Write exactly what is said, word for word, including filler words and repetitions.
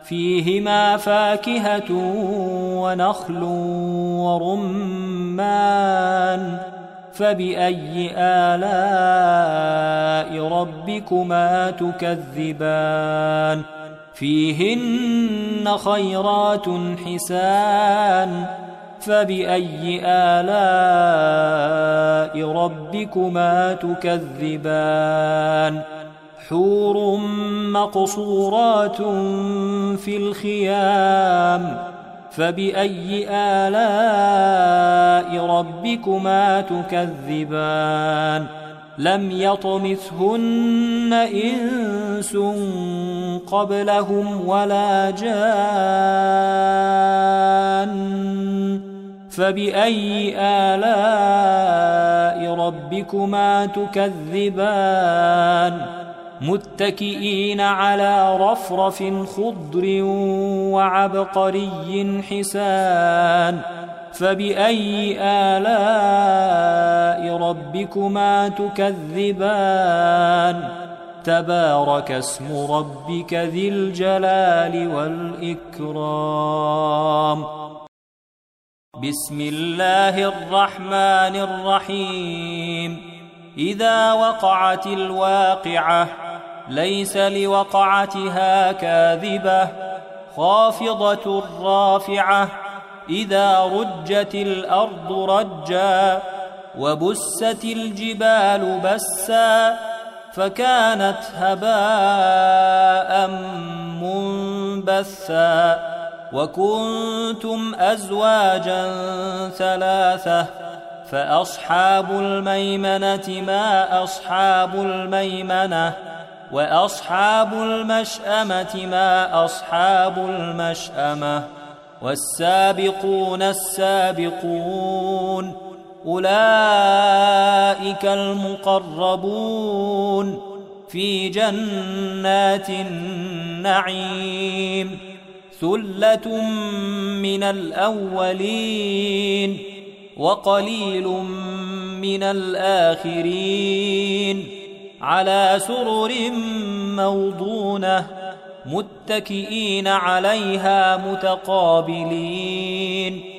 فيهما فاكهة ونخل ورمان فبأي آلاء ربكما تكذبان فيهن خيرات حسان فبأي آلاء ربكما تكذبان حور مقصورات في الخيام فبأي آلاء ربكما تكذبان لم يطمثهن إنس قبلهم ولا جان فبأي آلاء ربكما تكذبان متكئين على رفرف خضر وعبقري حسان فبأي آلاء ربكما تكذبان تبارك اسم ربك ذي الجلال والإكرام بسم الله الرحمن الرحيم إذا وقعت الواقعة ليس لوقعتها كاذبة خافضة رافعة إذا رجت الأرض رجا وبست الجبال بسا فكانت هباء منبثا وكنتم أزواجا ثلاثة فأصحاب الميمنة ما أصحاب الميمنة وأصحاب المشأمة ما أصحاب المشأمة والسابقون السابقون أولئك المقربون في جنات النعيم ثلة من الأولين وقليل من الآخرين على سرر موضونة متكئين عليها متقابلين